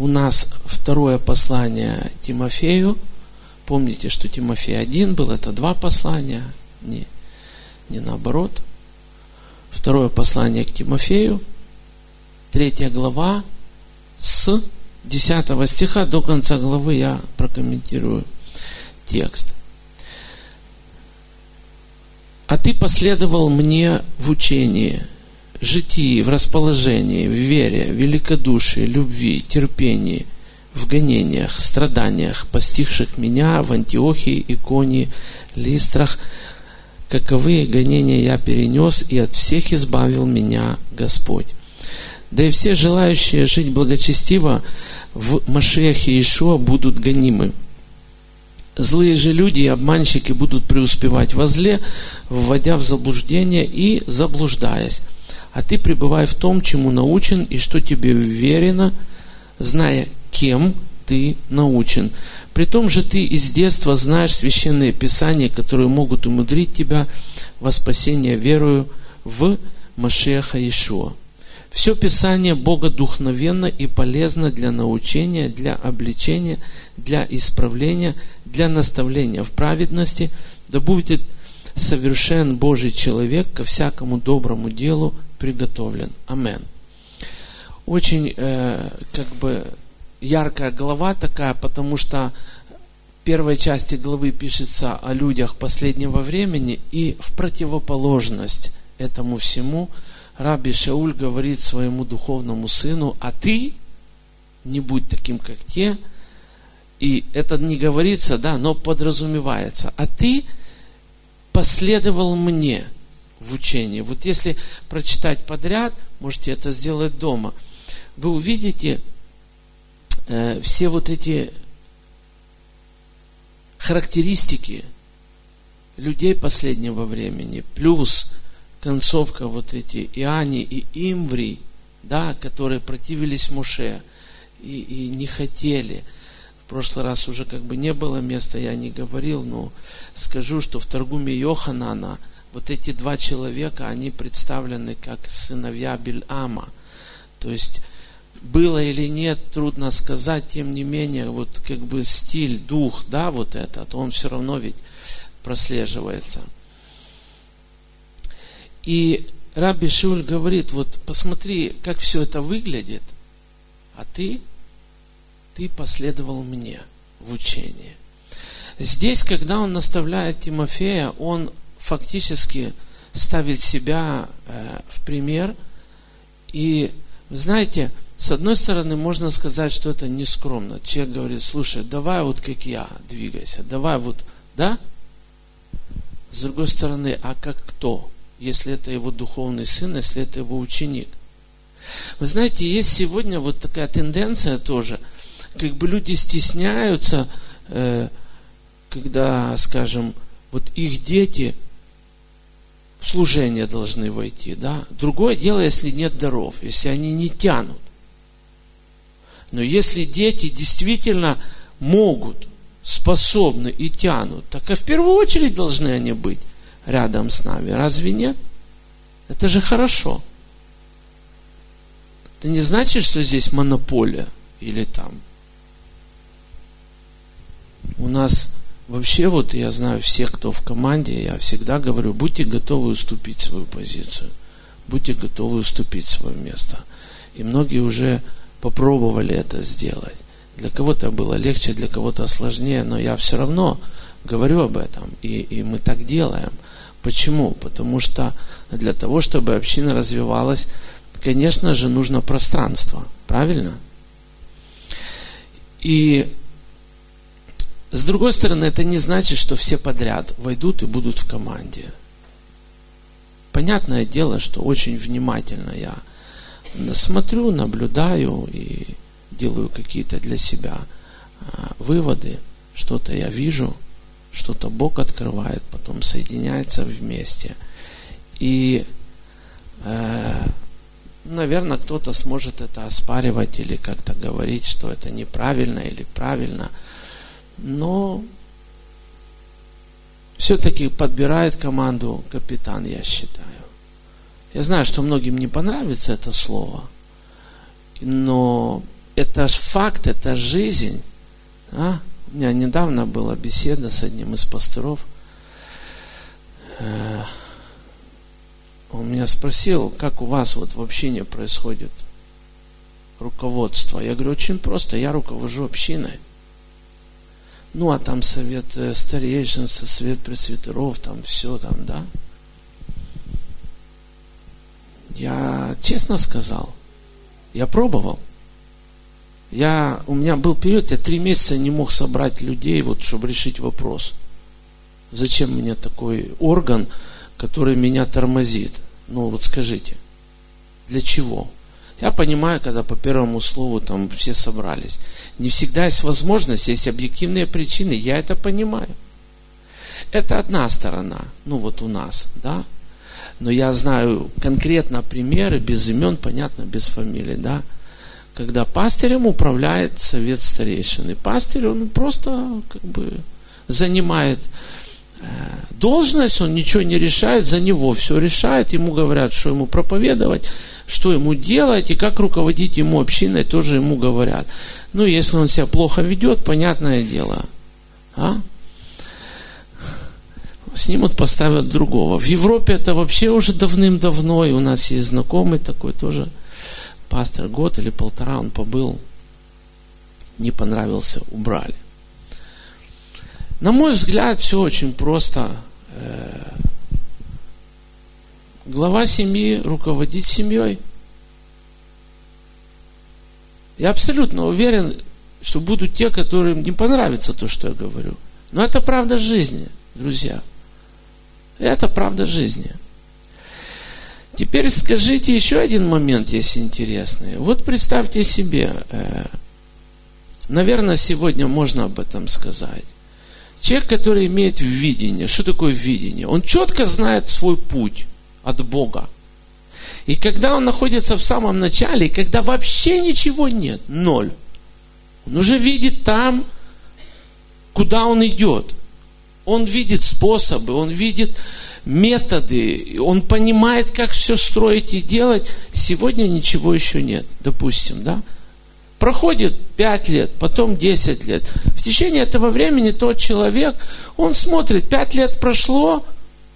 у нас второе послание Тимофею. Помните, что Тимофей 1 был, это 2 послания, не наоборот. Второе послание к Тимофею, 3 глава, с 10 стиха до конца главы я прокомментирую текст. «А ты последовал мне в учении, житии, в расположении, в вере, в великодушии, любви, терпении, в гонениях, страданиях, постигших меня в Антиохии, Иконии, Листрах, каковые гонения я перенес, и от всех избавил меня Господь. Да и все желающие жить благочестиво в Машиахе Иешуа будут гонимы. Злые же люди и обманщики будут преуспевать во зле, вводя в заблуждение и заблуждаясь. А ты пребывай в том, чему научен и что тебе уверено, зная, кем ты научен. При том же ты из детства знаешь священные писания, которые могут умудрить тебя во спасение верою в Машиаха Иешуа. Все Писание богодухновенно и полезно для научения, для обличения, для исправления, для наставления в праведности, да будет совершен Божий человек ко всякому доброму делу приготовлен. Амен». Очень яркая глава такая, потому что в первой части главы пишется о людях последнего времени, и в противоположность этому всему Раби Шауль говорит своему духовному сыну: а ты не будь таким, как те. И это не говорится, да, но подразумевается. А ты последовал мне в учении. Вот если прочитать подряд, можете это сделать дома, вы увидите все вот эти характеристики людей последнего времени, плюс концовка вот эти Иани и Имври, да, которые противились Моше и не хотели. В прошлый раз уже не было места, я не говорил, но скажу, что в Таргуме Йоханана вот эти 2 человека, они представлены как сыновья Бильама. То есть было или нет, трудно сказать, тем не менее, вот стиль, дух, да, вот этот, он все равно ведь прослеживается. И Раби Шауль говорит: вот посмотри, как все это выглядит, а ты последовал мне в учении. Здесь, когда он наставляет Тимофея, он фактически ставит себя в пример. И, вы знаете, с одной стороны, можно сказать, что это нескромно. Человек говорит: слушай, давай вот как я двигайся, давай вот, да? С другой стороны, а как кто? Если это его духовный сын, если это его ученик. Вы знаете, есть сегодня вот такая тенденция тоже, люди стесняются, когда, скажем, вот их дети в служение должны войти, да? Другое дело, если нет даров, если они не тянут. Но если дети действительно могут, способны и тянут, так и в первую очередь должны они быть рядом с нами. Разве нет? Это же хорошо. Это не значит, что здесь монополия или там. У нас вообще, вот я знаю всех, кто в команде, я всегда говорю: будьте готовы уступить свою позицию. Будьте готовы уступить свое место. И многие уже попробовали это сделать. Для кого-то было легче, для кого-то сложнее, но я все равно говорю об этом, и мы так делаем. Почему? Потому что для того, чтобы община развивалась, конечно же, нужно пространство. Правильно? И с другой стороны, это не значит, что все подряд войдут и будут в команде. Понятное дело, что очень внимательно я смотрю, наблюдаю и делаю какие-то для себя выводы. Что-то я вижу, что-то Бог открывает, потом соединяется вместе. И, наверное, кто-то сможет это оспаривать или как-то говорить, что это неправильно или правильно. Но все-таки подбирает команду капитан, я считаю. Я знаю, что многим не понравится это слово, но это факт, это жизнь. У меня недавно была беседа с одним из пасторов. Он меня спросил, как у вас вот в общине происходит руководство. Я говорю, очень просто, я руковожу общиной. А там совет старейшин, совет пресвитеров, там все там, да. Я честно сказал, я пробовал. У меня был период, я 3 месяца не мог собрать людей, вот, чтобы решить вопрос. Зачем мне такой орган, который меня тормозит? Вот скажите, для чего? Я понимаю, когда по первому слову там все собрались. Не всегда есть возможность, есть объективные причины, я это понимаю. Это одна сторона, вот у нас, да. Но я знаю конкретно примеры, без имен, понятно, без фамилий, да. Когда пастырем управляет совет старейшин. И пастырь, он просто занимает должность, он ничего не решает, за него все решает, ему говорят, что ему проповедовать, что ему делать, и как руководить ему общиной, тоже ему говорят. Если он себя плохо ведет, понятное дело. Снимут, поставят другого. В Европе это вообще уже давным-давно, и у нас есть знакомый такой тоже, пастор, 1 или 1,5 он побыл, не понравился, убрали. На мой взгляд, все очень просто. Глава семьи руководит семьей. Я абсолютно уверен, что будут те, которым не понравится то, что я говорю. Но это правда жизни, друзья. Это правда жизни. Теперь скажите еще один момент, есть интересный. Вот представьте себе, наверное, сегодня можно об этом сказать. Человек, который имеет видение. Что такое видение? Он четко знает свой путь от Бога. И когда он находится в самом начале, и когда вообще ничего нет, 0, он уже видит там, куда он идет. Он видит способы, он видит методы, он понимает, как все строить и делать. Сегодня ничего еще нет, допустим, да? Проходит 5 лет, потом 10 лет. В течение этого времени тот человек, он смотрит, 5 лет прошло,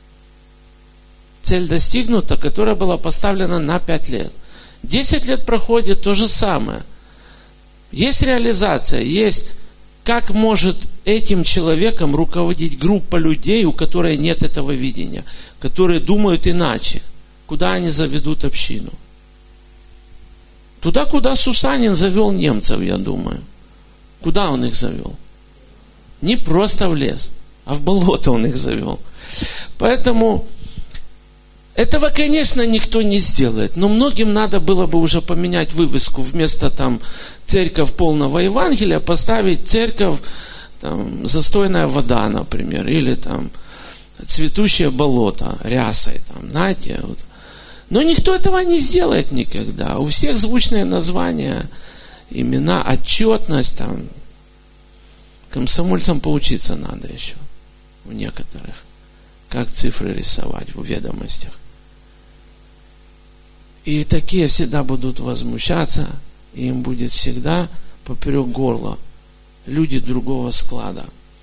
цель достигнута, которая была поставлена на 5 лет. 10 лет проходит, то же самое. Есть реализация, есть, как может этим человеком руководить группа людей, у которой нет этого видения, которые думают иначе. Куда они заведут общину? Туда, куда Сусанин завел немцев, я думаю. Куда он их завел? Не просто в лес, а в болото он их завел. Поэтому этого, конечно, никто не сделает. Но многим надо было бы уже поменять вывеску. Вместо там церковь полного Евангелия поставить церковь там, застойная вода, например. Или там цветущее болото рясой. Там, знаете, вот. Но никто этого не сделает никогда. У всех звучные названия, имена, отчетность. Там. Комсомольцам поучиться надо еще. У некоторых. Как цифры рисовать в ведомостях. И такие всегда будут возмущаться. И им будет всегда поперек горла. Люди другого склада.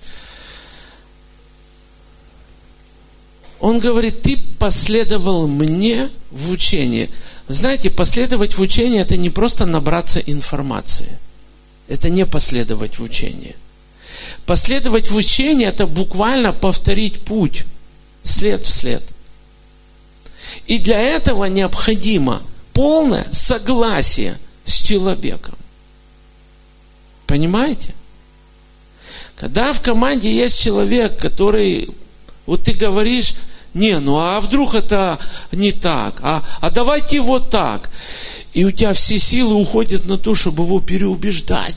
Он говорит, ты последовал мне в учении. Вы знаете, последовать в учении, это не просто набраться информации. Это не последовать в учении. Последовать в учении, это буквально повторить путь, след в след. И для этого необходимо полное согласие с человеком. Понимаете? Когда в команде есть человек, который... Вот ты говоришь, а вдруг это не так, а давайте вот так. И у тебя все силы уходят на то, чтобы его переубеждать.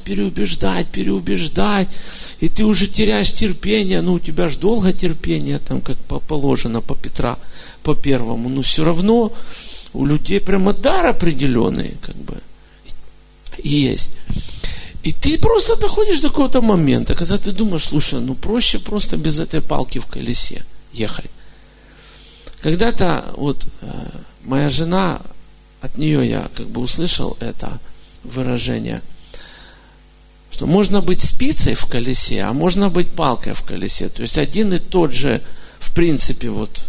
И ты уже теряешь терпение, у тебя же долго терпение, там, как положено по Петра, по первому. Но все равно у людей прямо дар определенный, есть. И ты просто доходишь до какого-то момента, когда ты думаешь, слушай, проще просто без этой палки в колесе ехать. Когда-то моя жена, от нее я услышал это выражение, что можно быть спицей в колесе, а можно быть палкой в колесе. То есть один и тот же, в принципе, вот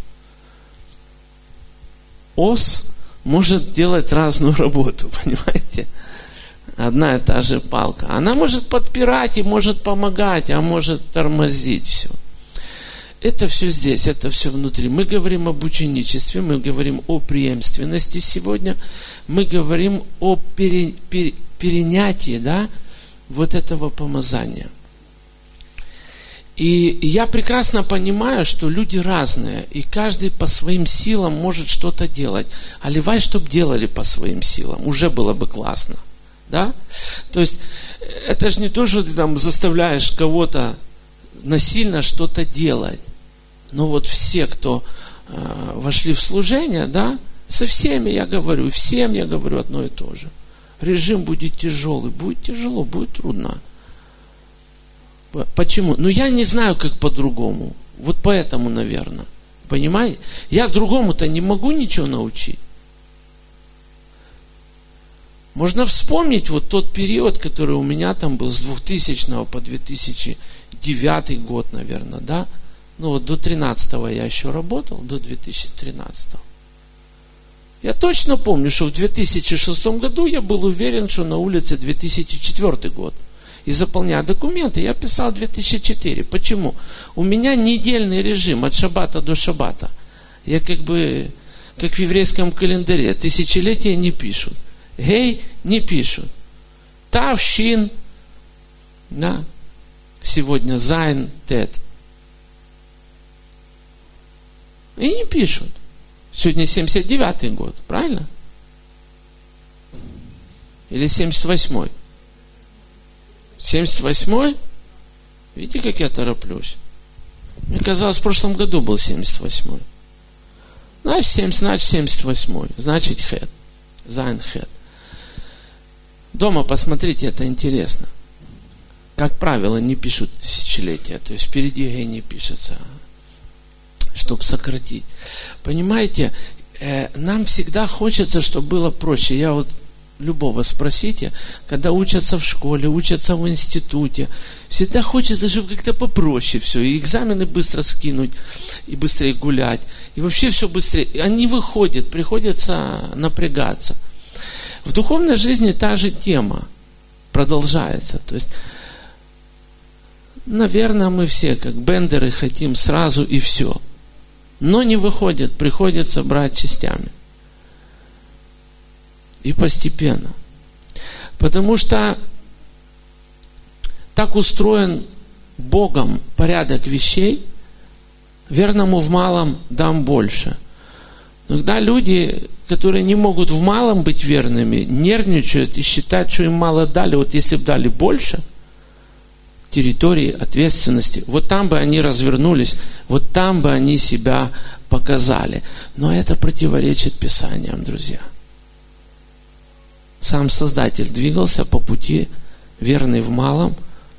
ос может делать разную работу, понимаете? Одна и та же палка. Она может подпирать и может помогать, а может тормозить все. Это все здесь, это все внутри. Мы говорим об ученичестве, мы говорим о преемственности сегодня, мы говорим о перенятии, да, вот этого помазания. И я прекрасно понимаю, что люди разные, и каждый по своим силам может что-то делать. А ливай, чтоб делали по своим силам, уже было бы классно. Да? То есть, это же не то, что ты там заставляешь кого-то насильно что-то делать. Но вот все, кто вошли в служение, да, со всеми я говорю, и всем я говорю одно и то же. Режим будет тяжелый, будет тяжело, будет трудно. Почему? Ну, я не знаю, как по-другому. Вот поэтому, наверное. Понимаете? Я другому-то не могу ничего научить. Можно вспомнить вот тот период, который у меня там был с 2000 по 2009 год, наверное, да? Ну вот до 13-го я еще работал, до 2013-го. Я точно помню, что в 2006 году я был уверен, что на улице 2004 год. И заполняя документы, я писал 2004. Почему? У меня недельный режим от шаббата до шаббата. Я как в еврейском календаре, тысячелетия не пишут. Гей не пишут. Тав, Шин, да, сегодня Зайн, Тет. И не пишут. Сегодня 79-й год, правильно? Или 78-й? 78-й? Видите, как я тороплюсь? Мне казалось, в прошлом году был 78-й. Значит, 78-й. Значит, Хет. Зайн, Хет. Дома посмотрите, это интересно. Как правило, не пишут тысячелетия. То есть впереди Гей не пишется, чтобы сократить. Понимаете, нам всегда хочется, чтобы было проще. Я вот любого спросите, когда учатся в школе, учатся в институте, всегда хочется, чтобы как-то попроще все, и экзамены быстро скинуть, и быстрее гулять, и вообще все быстрее. Они выходят, приходится напрягаться. В духовной жизни та же тема продолжается. То есть, наверное, мы все, как бендеры, хотим сразу и все. Но не выходит, приходится брать частями. И постепенно. Потому что так устроен Богом порядок вещей, верному в малом дам больше. Иногда люди, которые не могут в малом быть верными, нервничают и считают, что им мало дали. Вот если бы дали больше территории, ответственности, вот там бы они развернулись, вот там бы они себя показали. Но это противоречит Писаниям, друзья. Сам Создатель двигался по пути, верный в малом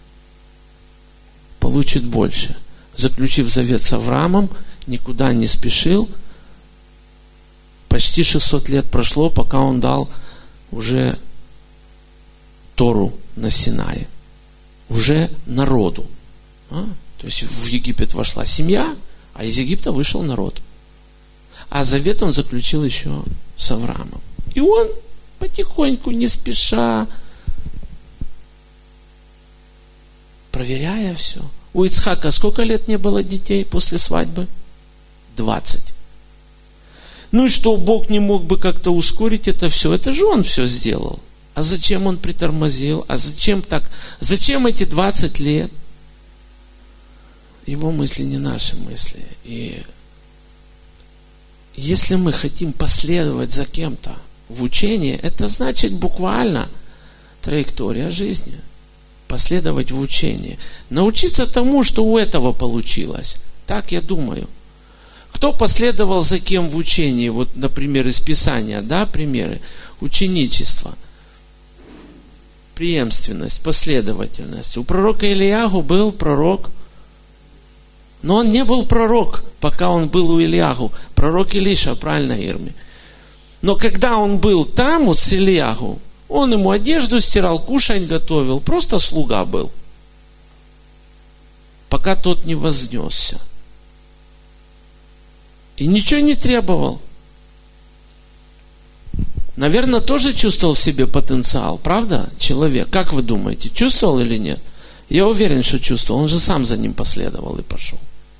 получит больше. Заключив завет с Авраамом, никуда не спешил. Почти 600 лет прошло, пока он дал уже Тору на Синае. Уже народу. То есть в Египет вошла семья, а из Египта вышел народ. А завет он заключил еще с Авраамом. И он потихоньку, не спеша, проверяя все. У Ицхака сколько лет не было детей после свадьбы? 20. Ну и что, Бог не мог бы как-то ускорить это все? Это же он все сделал. А зачем он притормозил? А зачем так? Зачем эти 20 лет? Его мысли не наши мысли. И если мы хотим последовать за кем-то в учении, это значит буквально траектория жизни. Последовать в учении. Научиться тому, что у этого получилось. Так я думаю. Кто последовал за кем в учении? Вот, например, из Писания, да, примеры. Ученичество. Преемственность, последовательность. У пророка Илияху был пророк, но он не был пророк, пока он был у Илияху. Пророк Илиша, правильно, Ирми. Но когда он был там, вот с Илияху, Он ему одежду стирал, кушать готовил, просто слуга был. Пока тот не вознесся. И ничего не требовал. Наверное, тоже чувствовал в себе потенциал, правда, человек? Как вы думаете, чувствовал или нет? Я уверен, что чувствовал. Он же сам за ним последовал и пошел.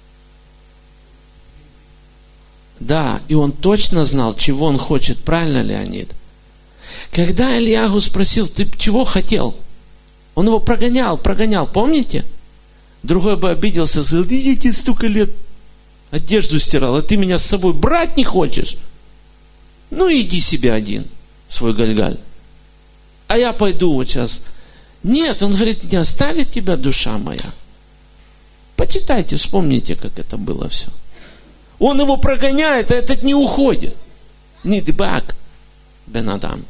Да, и он точно знал, чего он хочет. Правильно, Леонид? Когда Ильягу спросил, ты чего хотел? Он его прогонял, помните? Другой бы обиделся, сказал, я тебе столько лет одежду стирал, а ты меня с собой брать не хочешь? Ну, иди себе один, свой Гальгаль. А я пойду вот сейчас. Нет, он говорит, не оставит тебя душа моя. Почитайте, вспомните, как это было все. Он его прогоняет, а этот не уходит. Нидбак, бен Адам.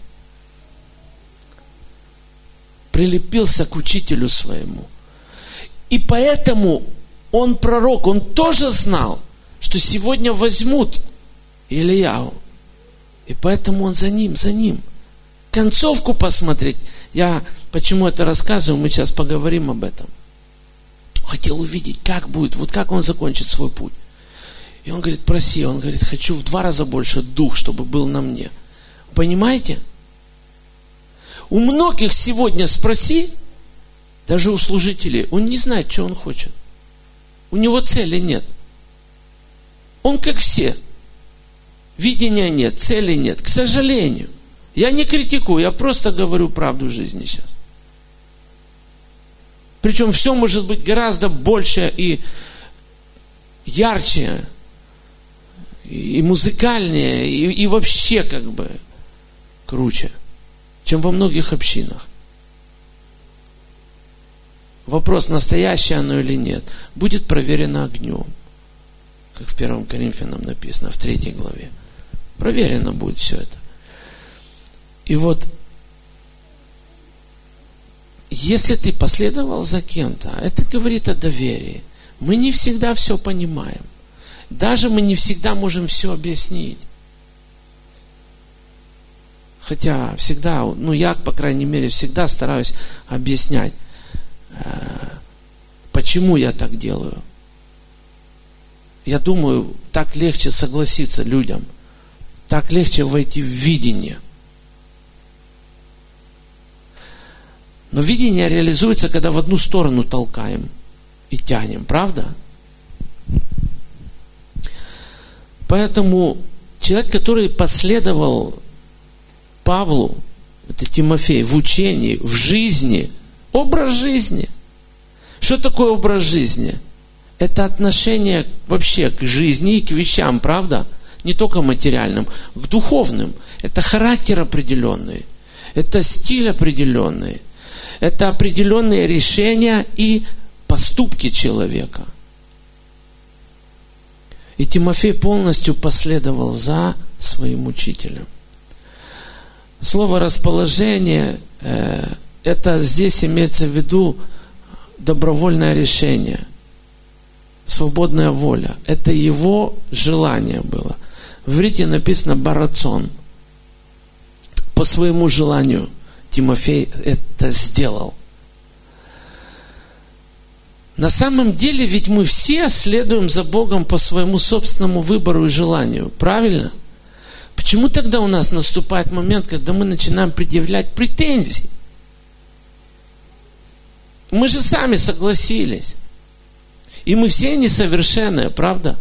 Прилепился к учителю своему. И поэтому он пророк, он тоже знал, что сегодня возьмут Ильяу. И поэтому он за ним. Концовку посмотреть. Я почему это рассказываю, мы сейчас поговорим об этом. Хотел увидеть, как будет, вот как он закончит свой путь. И он говорит, проси, он говорит, хочу в 2 раза больше дух, чтобы был на мне. Понимаете? У многих сегодня спроси, даже у служителей, он не знает, что он хочет. У него цели нет. Он как все. Видения нет, цели нет. К сожалению. Я не критикую, я просто говорю правду жизни сейчас. Причем все может быть гораздо больше и ярче, и музыкальнее, и вообще как бы круче, чем во многих общинах. Вопрос, настоящее оно или нет, будет проверено огнем. Как в 1 Коринфянам написано, в 3 главе. Проверено будет все это. И вот, если ты последовал за кем-то, это говорит о доверии. Мы не всегда все понимаем. Даже мы не всегда можем все объяснить. Хотя всегда, я, по крайней мере, всегда стараюсь объяснять, почему я так делаю. Я думаю, так легче согласиться людям. Так легче войти в видение. Но видение реализуется, когда в одну сторону толкаем и тянем, правда? Поэтому человек, который последовал Павлу, это Тимофей, в учении, в жизни, образ жизни. Что такое образ жизни? Это отношение вообще к жизни и к вещам, правда? Не только материальным, к духовным. Это характер определенный, это стиль определенный. Это определенные решения и поступки человека. И Тимофей полностью последовал за своим учителем. Слово расположение, это здесь имеется в виду добровольное решение, свободная воля. Это его желание было. В иврите написано барацон. По своему желанию Тимофей это сделал. На самом деле, ведь мы все следуем за Богом по своему собственному выбору и желанию. Правильно? Почему тогда у нас наступает момент, когда мы начинаем предъявлять претензии? Мы же сами согласились. И мы все несовершенные, правда?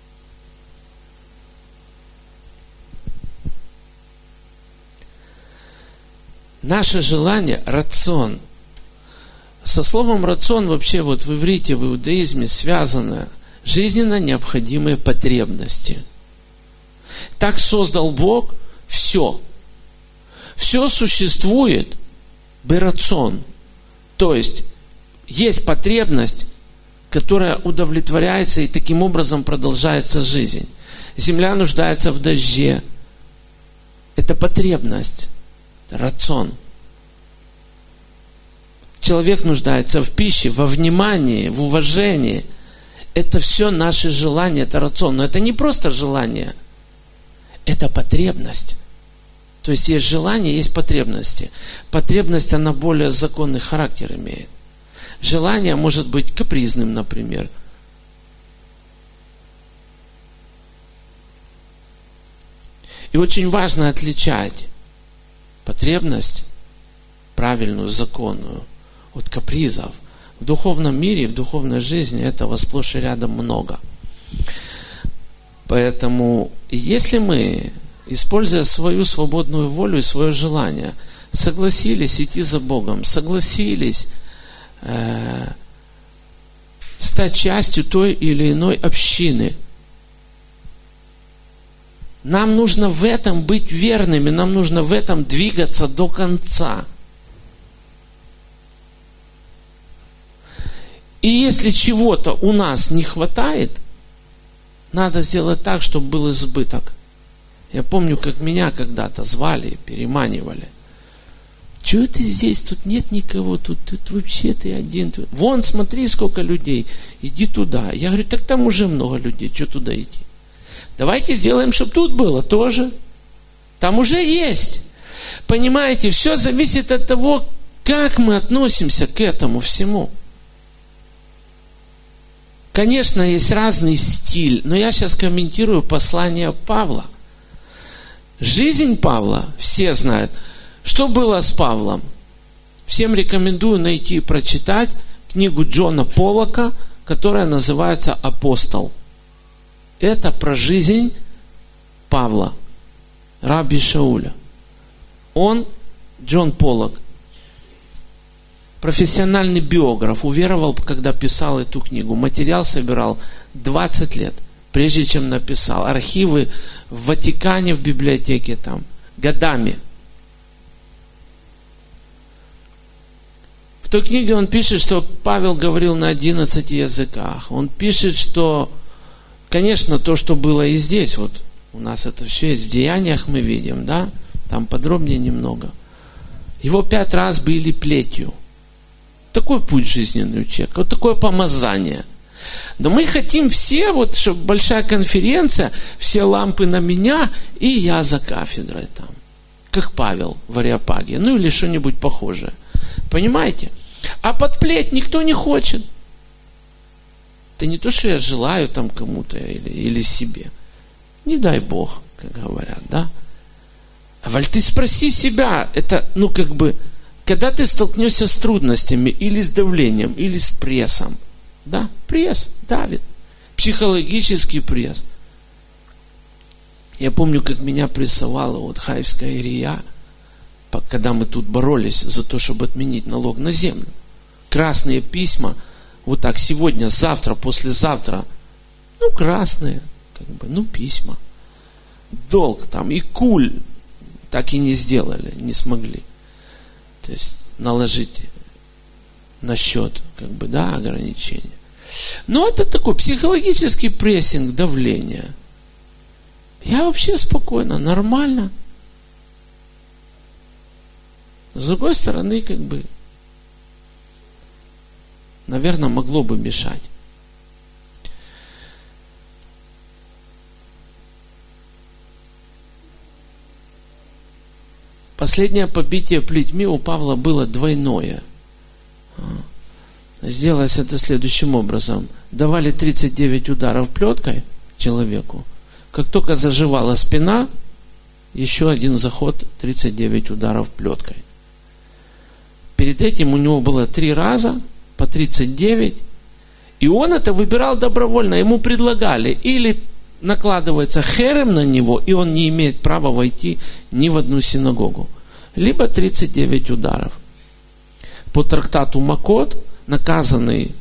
Наше желание – рацион. Со словом рацион вообще вот в иврите, в иудаизме связано жизненно необходимые потребности. Так создал Бог все. Все существует берацион. То есть потребность, которая удовлетворяется, и таким образом продолжается жизнь. Земля нуждается в дожде. Это потребность. Рацион. Человек нуждается в пище, во внимании, в уважении. Это все наши желания, это рацион. Но это не просто желание. Это потребность. То есть есть желание, есть потребности. Потребность, она более законный характер имеет. Желание может быть капризным, например. И очень важно отличать потребность, правильную, законную, от капризов. В духовном мире, в духовной жизни этого сплошь и рядом много. Поэтому, если мы, используя свою свободную волю и свое желание, согласились идти за Богом, согласились стать частью той или иной общины, нам нужно в этом быть верными, нам нужно в этом двигаться до конца. И если чего-то у нас не хватает, надо сделать так, чтобы был избыток. Я помню, как меня когда-то звали, переманивали. Чего ты здесь? Тут нет никого, тут вообще ты один. Вон, смотри, сколько людей. Иди туда. Я говорю, так там уже много людей, что туда идти? Давайте сделаем, чтобы тут было тоже. Там уже есть. Понимаете, все зависит от того, как мы относимся к этому всему. Конечно, есть разный стиль, но я сейчас комментирую послание Павла. Жизнь Павла, все знают. Что было с Павлом? Всем рекомендую найти и прочитать книгу Джона Поллока, которая называется «Апостол». Это про жизнь Павла, раби Шауля. Он, Джон Поллок, профессиональный биограф, уверовал, когда писал эту книгу. Материал собирал 20 лет, прежде чем написал. Архивы в Ватикане, в библиотеке там, годами. В той книге он пишет, что Павел говорил на 11 языках. Он пишет, что, конечно, то, что было и здесь, вот у нас это все есть, в Деяниях мы видим, да, там подробнее немного. Его 5 раз били плетью. Такой путь жизненный у человека, вот такое помазание. Но мы хотим все, вот, чтобы большая конференция, все лампы на меня, и я за кафедрой там. Как Павел в Ареопаге, ну или что-нибудь похожее. Понимаете? А под плеть никто не хочет. Это не то, что я желаю там кому-то или себе. Не дай Бог, как говорят, да? А валь ты спроси себя, это, когда ты столкнешься с трудностями, или с давлением, или с прессом, да, пресс давит, психологический пресс. Я помню, как меня прессовала вот Хаевская Ирия, когда мы тут боролись за то, чтобы отменить налог на землю. Красные письма, вот так сегодня, завтра, послезавтра, красные, письма. Долг там, и куль так и не сделали, не смогли. То есть наложить на счет, ограничения. Но это такой психологический прессинг, давление. Я вообще спокойно, нормально. С другой стороны, наверное, могло бы мешать. Последнее побитие плетьми у Павла было двойное. Сделалось это следующим образом. Давали 39 ударов плеткой человеку. Как только заживала спина, еще один заход, 39 ударов плеткой. Перед этим у него было 3 раза по 39. И он это выбирал добровольно. Ему предлагали. Или накладывается херем на него, и он не имеет права войти ни в одну синагогу. Либо 39 ударов. По трактату Макот, наказанный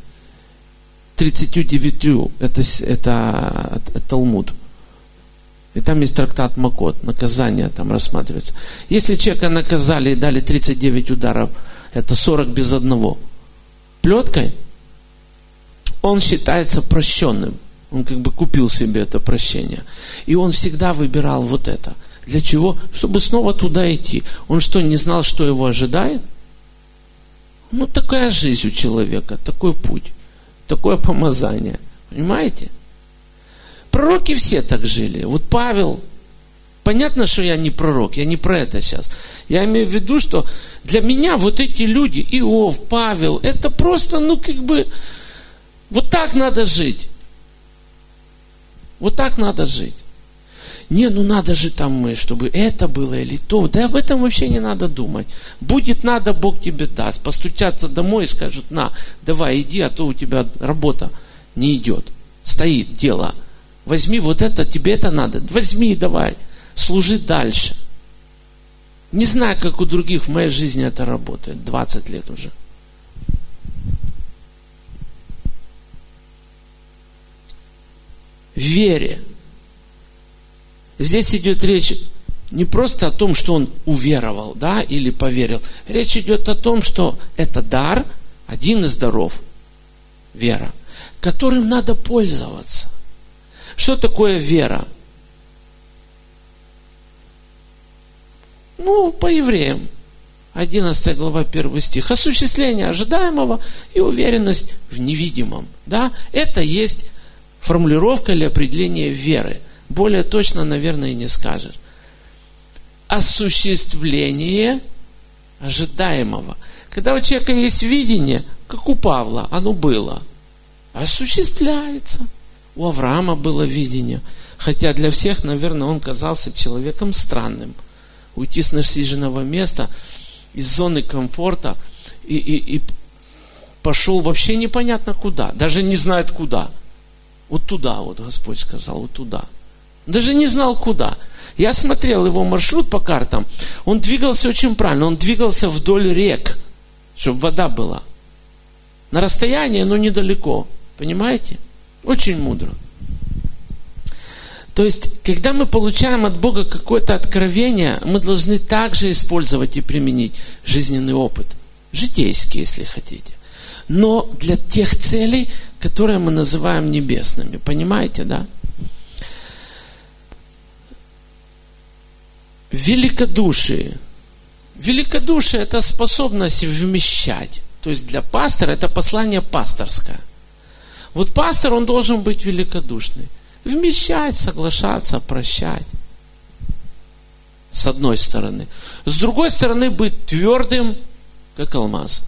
39, это Талмуд. И там есть трактат Макот, наказание там рассматривается. Если человека наказали и дали 39 ударов, это 40 без одного, плеткой, он считается прощенным. Он купил себе это прощение. И он всегда выбирал вот это. Для чего? Чтобы снова туда идти. Он что, не знал, что его ожидает? Такая жизнь у человека, такой путь, такое помазание. Понимаете? Пророки все так жили. Вот Павел понятно, что я не пророк, я не про это сейчас. Я имею в виду, что для меня вот эти люди, Иов, Павел, это просто, вот так надо жить. Вот так надо жить. Надо же там чтобы это было или то. Да об этом вообще не надо думать. Будет надо, Бог тебе даст. Постучатся домой и скажут: давай иди, а то у тебя работа не идет. Стоит дело. Возьми вот это, тебе это надо. Возьми, давай. Служи дальше. Не знаю, как у других, в моей жизни это работает. 20 лет уже. В вере. Здесь идет речь не просто о том, что он уверовал, или поверил. Речь идет о том, что это дар, один из даров, вера, которым надо пользоваться. Что такое вера? По евреям. 11 глава, 1 стих. Осуществление ожидаемого и уверенность в невидимом. Это есть формулировка или определение веры. Более точно, наверное, и не скажешь. Осуществление ожидаемого. Когда у человека есть видение, как у Павла, оно было. Осуществляется. У Авраама было видение. Хотя для всех, наверное, он казался человеком странным. Уйти с насиженного места, из зоны комфорта и пошел вообще непонятно куда. Даже не знает куда. Вот туда, Господь сказал, вот туда. Даже не знал куда. Я смотрел его маршрут по картам. Он двигался очень правильно. Он двигался вдоль рек, чтобы вода была. На расстоянии, но недалеко. Понимаете? Очень мудро. То есть, когда мы получаем от Бога какое-то откровение, мы должны также использовать и применить жизненный опыт. Житейский, если хотите. Но для тех целей, которые мы называем небесными. Понимаете, да? Великодушие. Великодушие – это способность вмещать. То есть для пастора это послание пасторское. Вот пастор, он должен быть великодушный. Вмещать, соглашаться, прощать. С одной стороны. С другой стороны, быть твердым, как алмаз.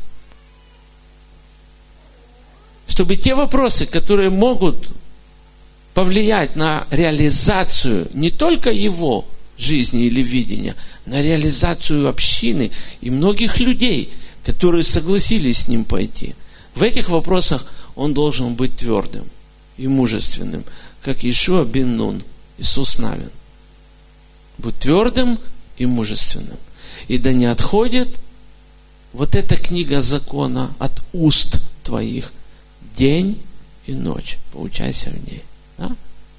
Чтобы те вопросы, которые могут повлиять на реализацию не только его жизни или видения, на реализацию общины и многих людей, которые согласились с ним пойти. В этих вопросах он должен быть твердым и мужественным, как Иешуа бен Нун, Иисус Навин. Будь твердым и мужественным. И да не отходит вот эта книга закона от уст твоих день и ночь. Поучайся в ней. Да?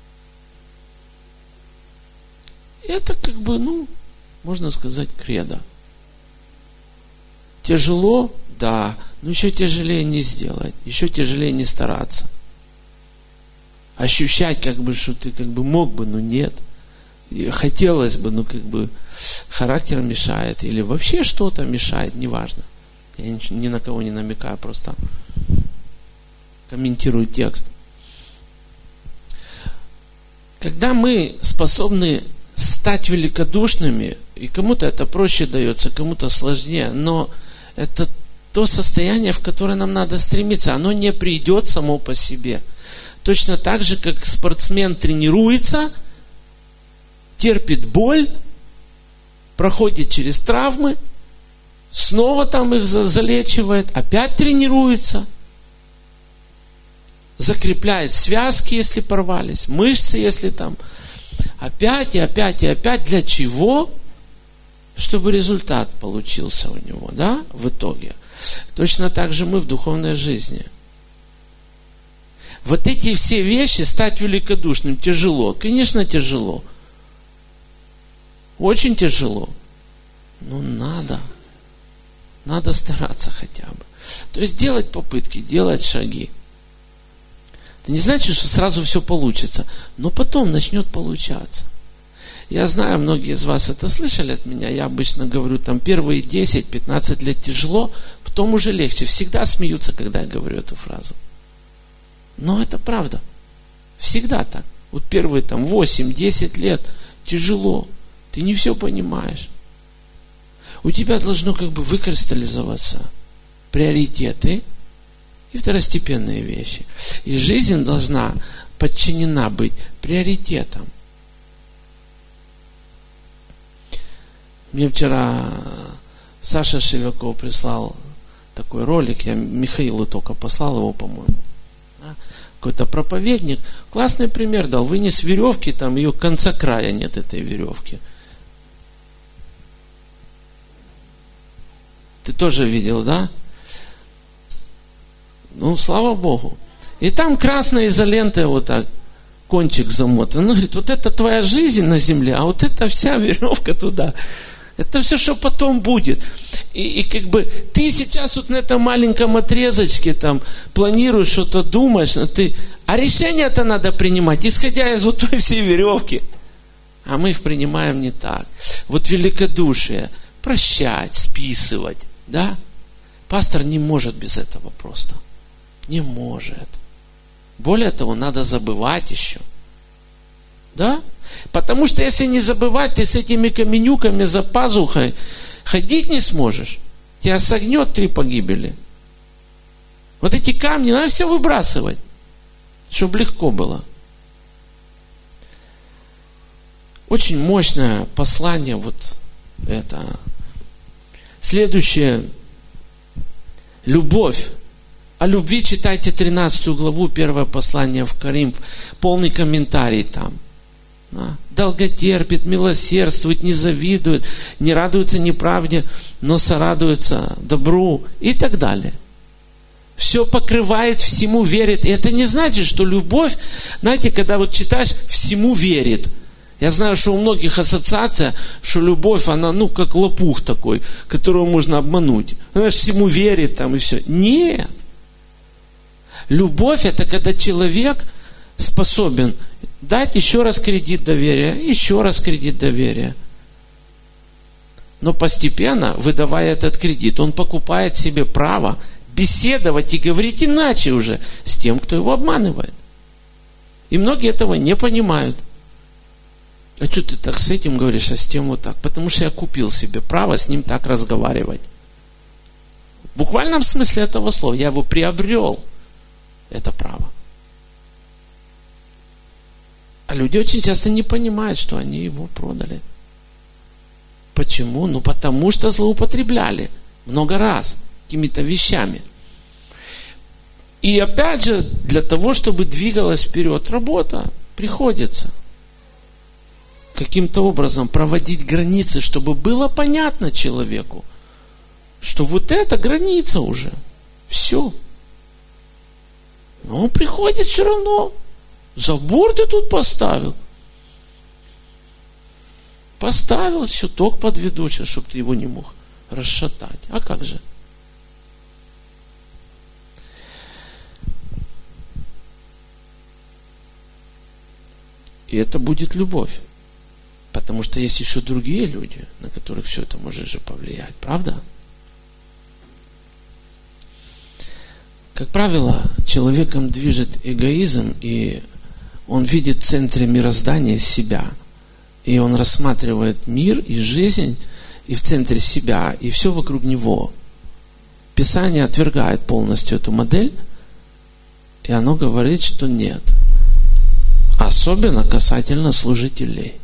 Это можно сказать, кредо. Тяжело? Да. Но еще тяжелее не сделать. Еще тяжелее не стараться. Ощущать, что ты мог бы, но нет. И хотелось бы, характер мешает. Или вообще что-то мешает, неважно. Я ни на кого не намекаю, просто комментирую текст. Когда мы способны стать великодушными, и кому-то это проще дается, кому-то сложнее, но это то состояние, в которое нам надо стремиться. Оно не придет само по себе. Точно так же, как спортсмен тренируется, терпит боль, проходит через травмы, снова там их залечивает, опять тренируется, закрепляет связки, если порвались, мышцы, если там. Опять и опять и опять. Для чего? Чтобы результат получился у него, в итоге. Точно так же мы в духовной жизни. Вот эти все вещи, стать великодушным, тяжело. Конечно, тяжело. Очень тяжело. Но надо. Надо стараться хотя бы. То есть делать попытки, делать шаги. Это не значит, что сразу все получится, но потом начнет получаться. Я знаю, многие из вас это слышали от меня. Я обычно говорю, первые 10-15 лет тяжело, потом уже легче. Всегда смеются, когда я говорю эту фразу. Но это правда. Всегда так. Вот первые 8-10 лет тяжело. Ты не все понимаешь. У тебя должно как бы выкристаллизоваться приоритеты и второстепенные вещи. И жизнь должна подчинена быть приоритетам. Мне вчера Саша Шевяков прислал такой ролик, я Михаилу только послал его, по-моему. Какой-то проповедник, классный пример дал, вынес веревки, там ее конца края нет, этой веревки. Ты тоже видел, да? Ну, слава Богу. И там красной изолентой вот так кончик замотан. Он говорит, вот это твоя жизнь на земле, а вот это вся веревка туда. Это все, что потом будет. И как бы ты сейчас вот на этом маленьком отрезочке там планируешь что-то, думаешь, а решение-то надо принимать, исходя из вот той всей веревки. А мы их принимаем не так. Вот великодушие, прощать, списывать, да? Пастор не может без этого просто. Не может. Более того, надо забывать еще. Да? Потому что если не забывать, ты с этими каменюками за пазухой ходить не сможешь. Тебя согнет 3 погибели. Вот эти камни надо все выбрасывать, чтобы легко было. Очень мощное послание вот это. Следующее. Любовь. О любви читайте 13 главу, 1 послание в Коринф. Полный комментарий там. Долготерпит, милосердствует, не завидует, не радуется неправде, но сорадуется добру и так далее. Все покрывает, всему верит. И это не значит, что любовь, знаете, когда вот читаешь, всему верит. Я знаю, что у многих ассоциация, что любовь, она, как лопух такой, которого можно обмануть. Знаешь, всему верит там и все. Нет. Любовь, это когда человек способен дать еще раз кредит доверия, еще раз кредит доверия. Но постепенно, выдавая этот кредит, он покупает себе право беседовать и говорить иначе уже с тем, кто его обманывает. И многие этого не понимают. А что ты так с этим говоришь, а с тем вот так? Потому что я купил себе право с ним так разговаривать. В буквальном смысле этого слова. Я его приобрел, это право. А люди очень часто не понимают, что они его продали. Почему? Потому что злоупотребляли много раз какими-то вещами. И опять же, для того, чтобы двигалась вперед работа, приходится каким-то образом проводить границы, чтобы было понятно человеку, что вот это граница уже. Все. Но он приходит все равно. Забор ты тут поставил. Поставил, щиток подведу сейчас, чтобы ты его не мог расшатать. А как же? И это будет любовь. Потому что есть еще другие люди, на которых все это может же повлиять. Правда? Как правило, человеком движет эгоизм, и он видит в центре мироздания себя. И он рассматривает мир и жизнь и в центре себя, и все вокруг него. Писание отвергает полностью эту модель, и оно говорит, что нет. Особенно касательно служителей.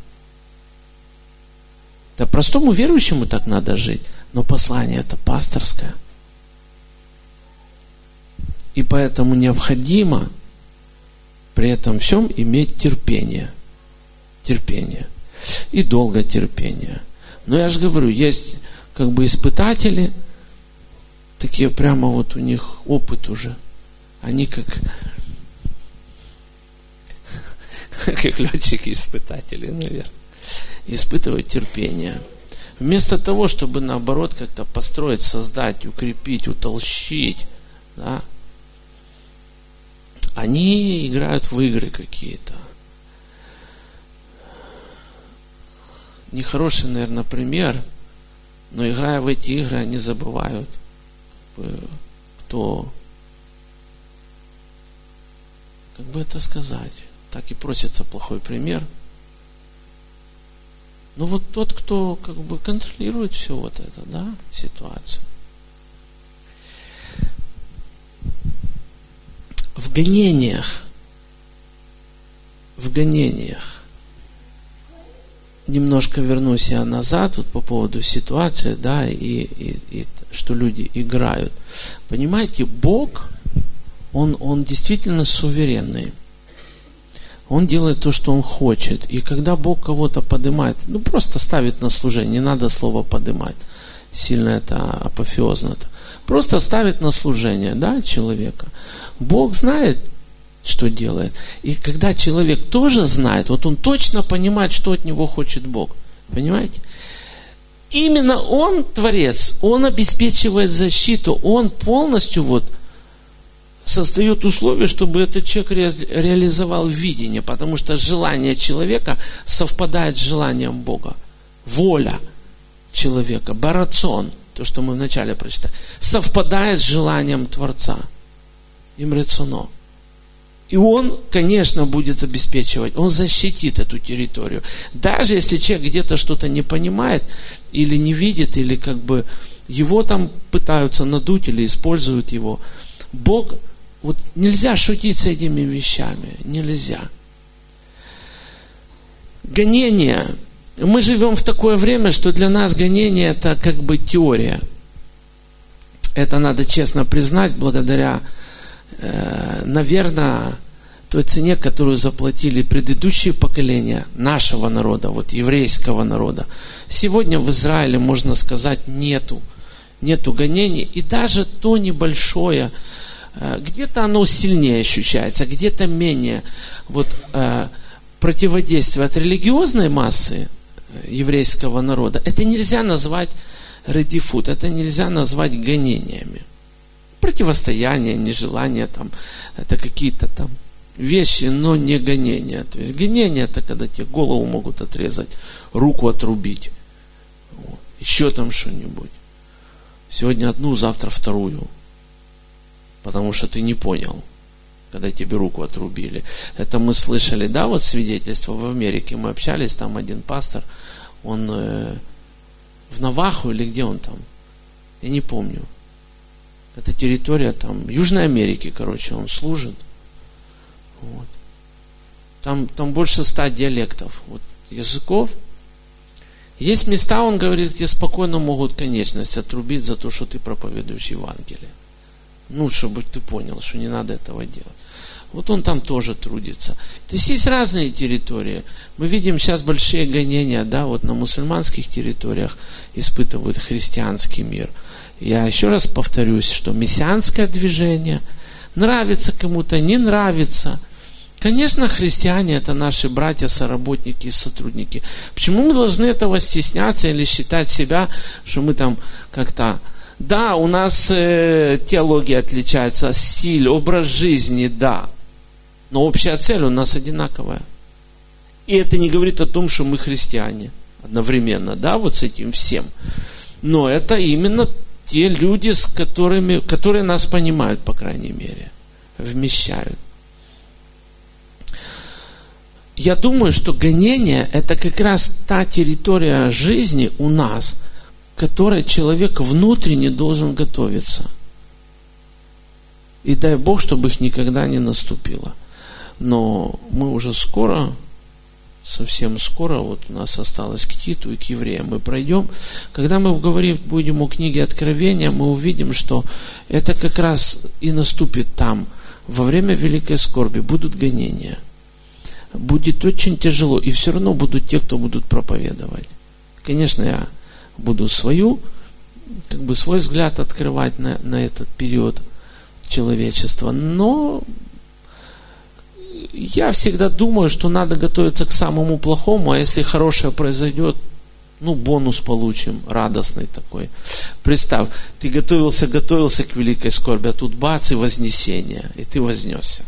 Да простому верующему так надо жить, но послание это пасторское. И поэтому необходимо при этом всем иметь терпение. Терпение. И долготерпение. Но я же говорю, есть как бы испытатели, такие прямо вот у них опыт уже. Они как летчики-испытатели, наверное. Испытывают терпение. Вместо того, чтобы наоборот как-то построить, создать, укрепить, утолщить, да, они играют в игры какие-то. Нехороший, наверное, пример, но играя в эти игры, они забывают, кто, как бы это сказать, так и просится плохой пример. Но вот тот, кто как бы контролирует все вот это, да, ситуацию. В гонениях, немножко вернусь я назад вот по поводу ситуации, да, и что люди играют. Понимаете, Бог, Он действительно суверенный. Он делает то, что Он хочет. И когда Бог кого-то поднимает, просто ставит на служение, не надо слово поднимать, сильно это апофеозно-то. Просто ставит на служение, да, человека. Бог знает, что делает. И когда человек тоже знает, вот он точно понимает, что от него хочет Бог. Понимаете? Именно Он, Творец, Он обеспечивает защиту, Он полностью вот создает условия, чтобы этот человек реализовал видение, потому что желание человека совпадает с желанием Бога. Воля человека, барацон, то, что мы вначале прочитали, совпадает с желанием Творца. Им рецоно. И он, конечно, будет обеспечивать, он защитит эту территорию. Даже если человек где-то что-то не понимает, или не видит, или как бы его там пытаются надуть, или используют его. Бог, вот нельзя шутить с этими вещами, нельзя. Гонение. Мы живем в такое время, что для нас гонение это как бы теория. Это надо честно признать, благодаря наверное, той цене, которую заплатили предыдущие поколения нашего народа, вот еврейского народа. Сегодня в Израиле, можно сказать, нету гонений, и даже то небольшое, где-то оно сильнее ощущается, где-то менее. Вот противодействие от религиозной массы еврейского народа, это нельзя назвать редифут, это нельзя назвать гонениями. Противостояние, нежелание, там, это какие-то там вещи, но не гонения. То есть гонение это когда тебе голову могут отрезать, руку отрубить, вот, еще там что-нибудь. Сегодня одну, завтра вторую. Потому что ты не понял, когда тебе руку отрубили. Это мы слышали, да, вот свидетельство в Америке. Мы общались, там один пастор, он в Наваху или где он там, я не помню. Это территория там Южной Америки, короче, он служит. Вот. Там больше 100 диалектов, вот, языков. Есть места, он говорит, где спокойно могут конечность отрубить за то, что ты проповедуешь Евангелие. Чтобы ты понял, что не надо этого делать. Вот он там тоже трудится. То есть разные территории. Мы видим сейчас большие гонения, да, вот на мусульманских территориях испытывают христианский мир. Я еще раз повторюсь, что мессианское движение нравится кому-то, не нравится. Конечно, христиане это наши братья, соработники и сотрудники. Почему мы должны этого стесняться или считать себя, что мы там как-то... Да, у нас теология отличается, стиль, образ жизни, да. Но общая цель у нас одинаковая. И это не говорит о том, что мы христиане одновременно, да, вот с этим всем. Но это именно те люди, которые нас понимают, по крайней мере, вмещают. Я думаю, что гонение это как раз та территория жизни у нас, к которой человек внутренне должен готовиться. И дай Бог, чтобы их никогда не наступило. Но мы уже скоро, совсем скоро, вот у нас осталось к Титу и к евреям мы пройдем. Когда мы говорить будем о книге Откровения, мы увидим, что это как раз и наступит там. Во время великой скорби будут гонения. Будет очень тяжело, и все равно будут те, кто будут проповедовать. Конечно, я буду свой взгляд открывать на этот период человечества, но я всегда думаю, что надо готовиться к самому плохому, а если хорошее произойдет, бонус получим, радостный такой. Представь, ты готовился к великой скорби, а тут бац, и вознесение, и ты вознесся.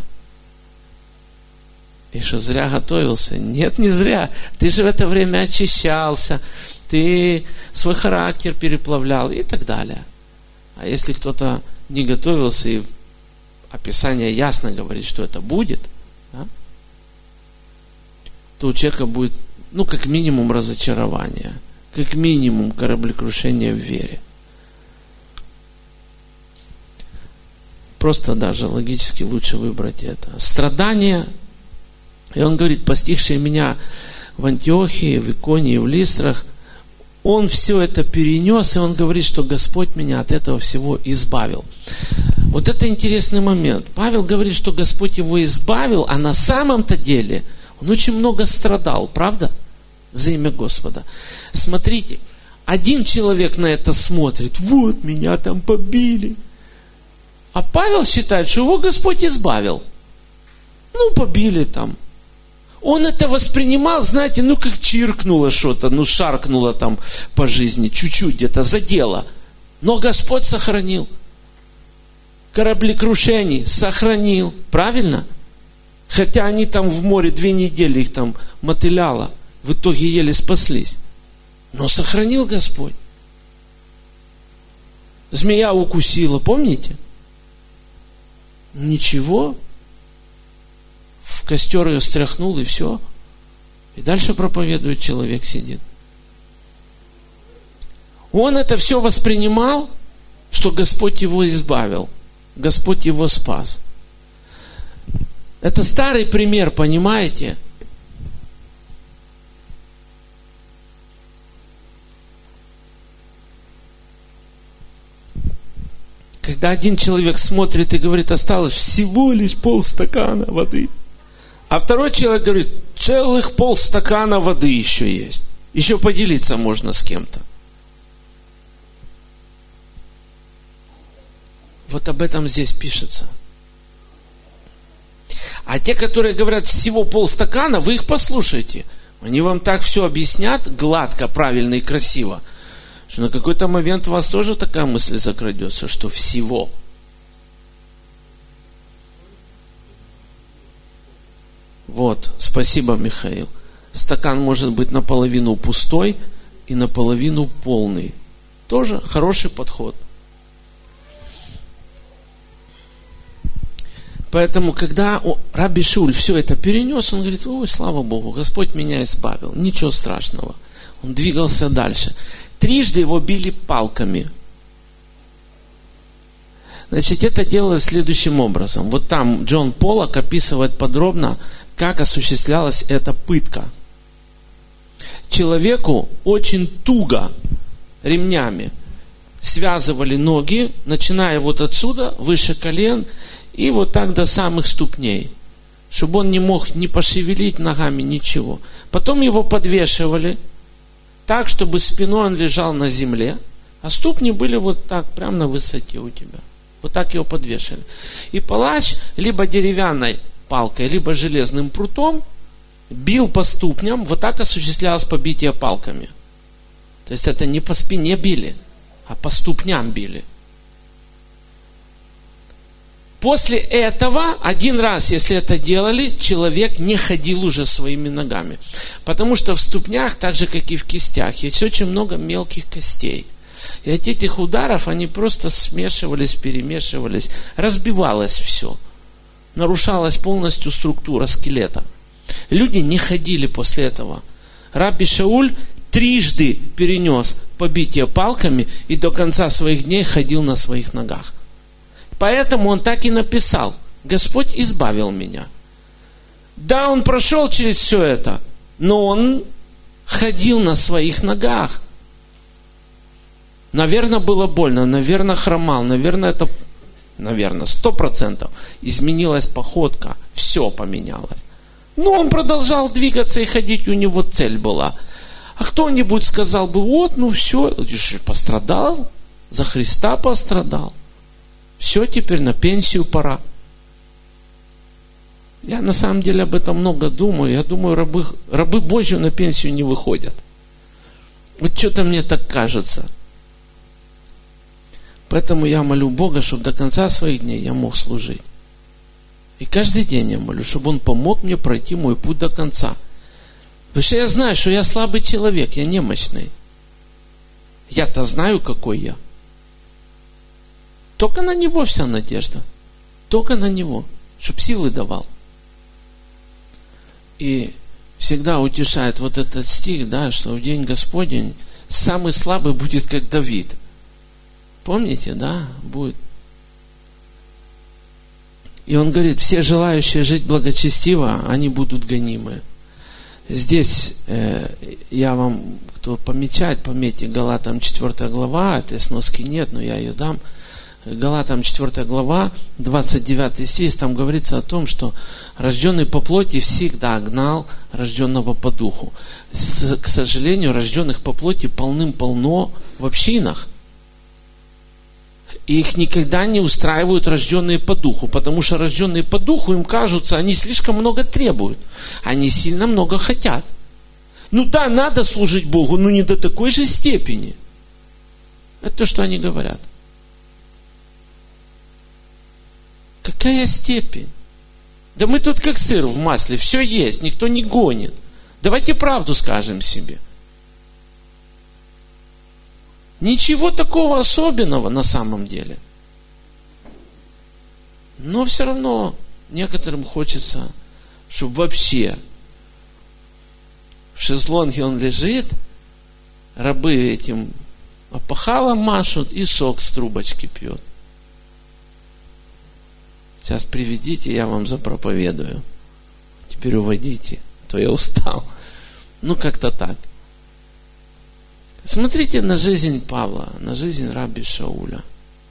И что, зря готовился? Нет, не зря. Ты же в это время очищался, ты свой характер переплавлял и так далее. А если кто-то не готовился, и описание ясно говорит, что это будет, да, то у человека будет как минимум разочарование, как минимум кораблекрушение в вере. Просто даже логически лучше выбрать это. Страдания, и он говорит, постигшие меня в Антиохии, в Иконии, в Листрах, он все это перенес, и он говорит, что Господь меня от этого всего избавил. Вот это интересный момент. Павел говорит, что Господь его избавил, а на самом-то деле он очень много страдал, правда? За имя Господа. Смотрите, один человек на это смотрит, вот меня там побили. А Павел считает, что его Господь избавил. Побили там. Он это воспринимал, знаете, как чиркнуло что-то, шаркнуло там по жизни, чуть-чуть где-то задело. Но Господь сохранил. Кораблекрушений сохранил. Правильно? Хотя они там в море 2 недели их там мотыляло. В итоге еле спаслись. Но сохранил Господь. Змея укусила, помните? Ничего. В костер ее стряхнул, и все. И дальше проповедует, человек сидит. Он это все воспринимал, что Господь его избавил. Господь его спас. Это старый пример, понимаете? Когда один человек смотрит и говорит, осталось всего лишь полстакана воды. А второй человек говорит, целых полстакана воды еще есть. Еще поделиться можно с кем-то. Вот об этом здесь пишется. А те, которые говорят всего полстакана, вы их послушайте. Они вам так все объяснят гладко, правильно и красиво, что на какой-то момент у вас тоже такая мысль закрадется, что всего. Вот, спасибо, Михаил. Стакан может быть наполовину пустой и наполовину полный. Тоже хороший подход. Поэтому, когда Рабби Шауль все это перенес, он говорит, ой, слава Богу, Господь меня избавил. Ничего страшного. Он двигался дальше. 3 его били палками. Значит, это делалось следующим образом. Вот там Джон Поллок описывает подробно, как осуществлялась эта пытка. Человеку очень туго ремнями связывали ноги, начиная вот отсюда, выше колен, и вот так до самых ступней, чтобы он не мог ни пошевелить ногами, ничего. Потом его подвешивали так, чтобы спиной он лежал на земле, а ступни были вот так, прямо на высоте у тебя. Вот так его подвешивали. И палач либо деревянной палкой, либо железным прутом бил по ступням, вот так осуществлялось побитие палками. То есть это не по спине били, а по ступням били. После этого, один раз, если это делали, человек не ходил уже своими ногами. Потому что в ступнях, так же, как и в кистях, есть очень много мелких костей. И от этих ударов они просто смешивались, перемешивались, разбивалось все. Нарушалась полностью структура скелета. Люди не ходили после этого. Рабби Шауль 3 перенес побитие палками и до конца своих дней ходил на своих ногах. Поэтому он так и написал: Господь избавил меня. Да, он прошел через все это, но он ходил на своих ногах. Наверное, было больно, наверное, хромал, наверное, 100% изменилась походка, все поменялось. Но он продолжал двигаться и ходить, у него цель была. А кто-нибудь сказал бы, вот, все, пострадал, за Христа пострадал. Все, теперь на пенсию пора. Я на самом деле об этом много думаю. Я думаю, рабы Божьи на пенсию не выходят. Вот что-то мне так кажется. Поэтому я молю Бога, чтобы до конца своих дней я мог служить. И каждый день я молю, чтобы Он помог мне пройти мой путь до конца. Потому что я знаю, что я слабый человек, я немощный. Я-то знаю, какой я. Только на Него вся надежда. Только на Него. Чтоб силы давал. И всегда утешает вот этот стих, да, что в день Господень самый слабый будет как Давид. Помните, да? Будет. И он говорит, все желающие жить благочестиво, они будут гонимы. Здесь я вам, кто помечает, пометьте Галатам 4 глава, этой сноски нет, но я ее дам. Галатам 4 глава, 29 стих, там говорится о том, что рожденный по плоти всегда гнал рожденного по духу. К сожалению, рожденных по плоти полным-полно в общинах. И их никогда не устраивают рожденные по духу, потому что рожденные по духу, им кажутся, они слишком много требуют. Они сильно много хотят. Ну да, надо служить Богу, но не до такой же степени. Это то, что они говорят. Какая степень? Да мы тут как сыр в масле, все есть, никто не гонит. Давайте правду скажем себе. Ничего такого особенного на самом деле. Но все равно некоторым хочется, чтобы вообще в шезлонге он лежит, рабы этим опахалом машут и сок с трубочки пьет. Сейчас приведите, я вам запроповедую. Теперь уводите, то я устал. Ну, как-то так. Смотрите на жизнь Павла, на жизнь раби Шауля.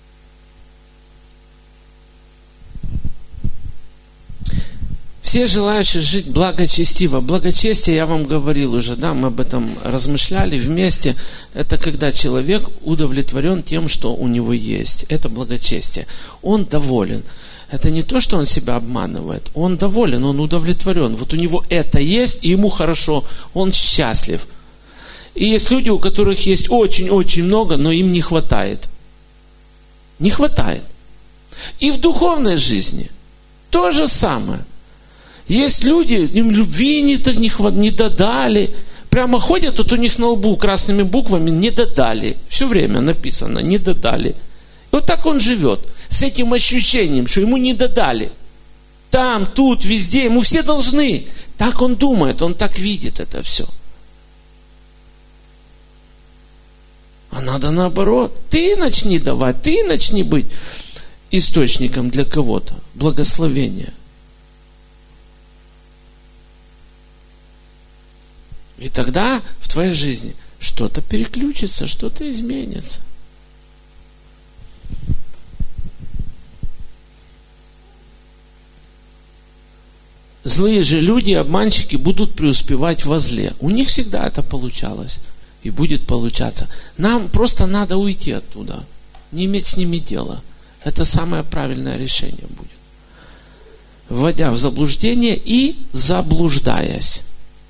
Все желающие жить благочестиво. Благочестие, я вам говорил уже, да, мы об этом размышляли вместе. Это когда человек удовлетворен тем, что у него есть. Это благочестие. Он доволен. Это не то, что он себя обманывает. Он доволен, он удовлетворен. Вот у него это есть, и ему хорошо, он счастлив. И есть люди, у которых есть очень-очень много, но им не хватает. Не хватает. И в духовной жизни то же самое. Есть люди, им любви не додали. Прямо ходят, тут у них на лбу красными буквами не додали. Все время написано, не додали. И вот так он живет. С этим ощущением, что ему не додали. Там, тут, везде, ему все должны. Так он думает, он так видит это все. А надо наоборот. Ты начни давать, ты начни быть источником для кого-то благословения. И тогда в твоей жизни что-то переключится, что-то изменится. Злые же люди, обманщики, будут преуспевать во зле. У них всегда это получалось. И будет получаться. Нам просто надо уйти оттуда. Не иметь с ними дела. Это самое правильное решение будет. Вводя в заблуждение и заблуждаясь.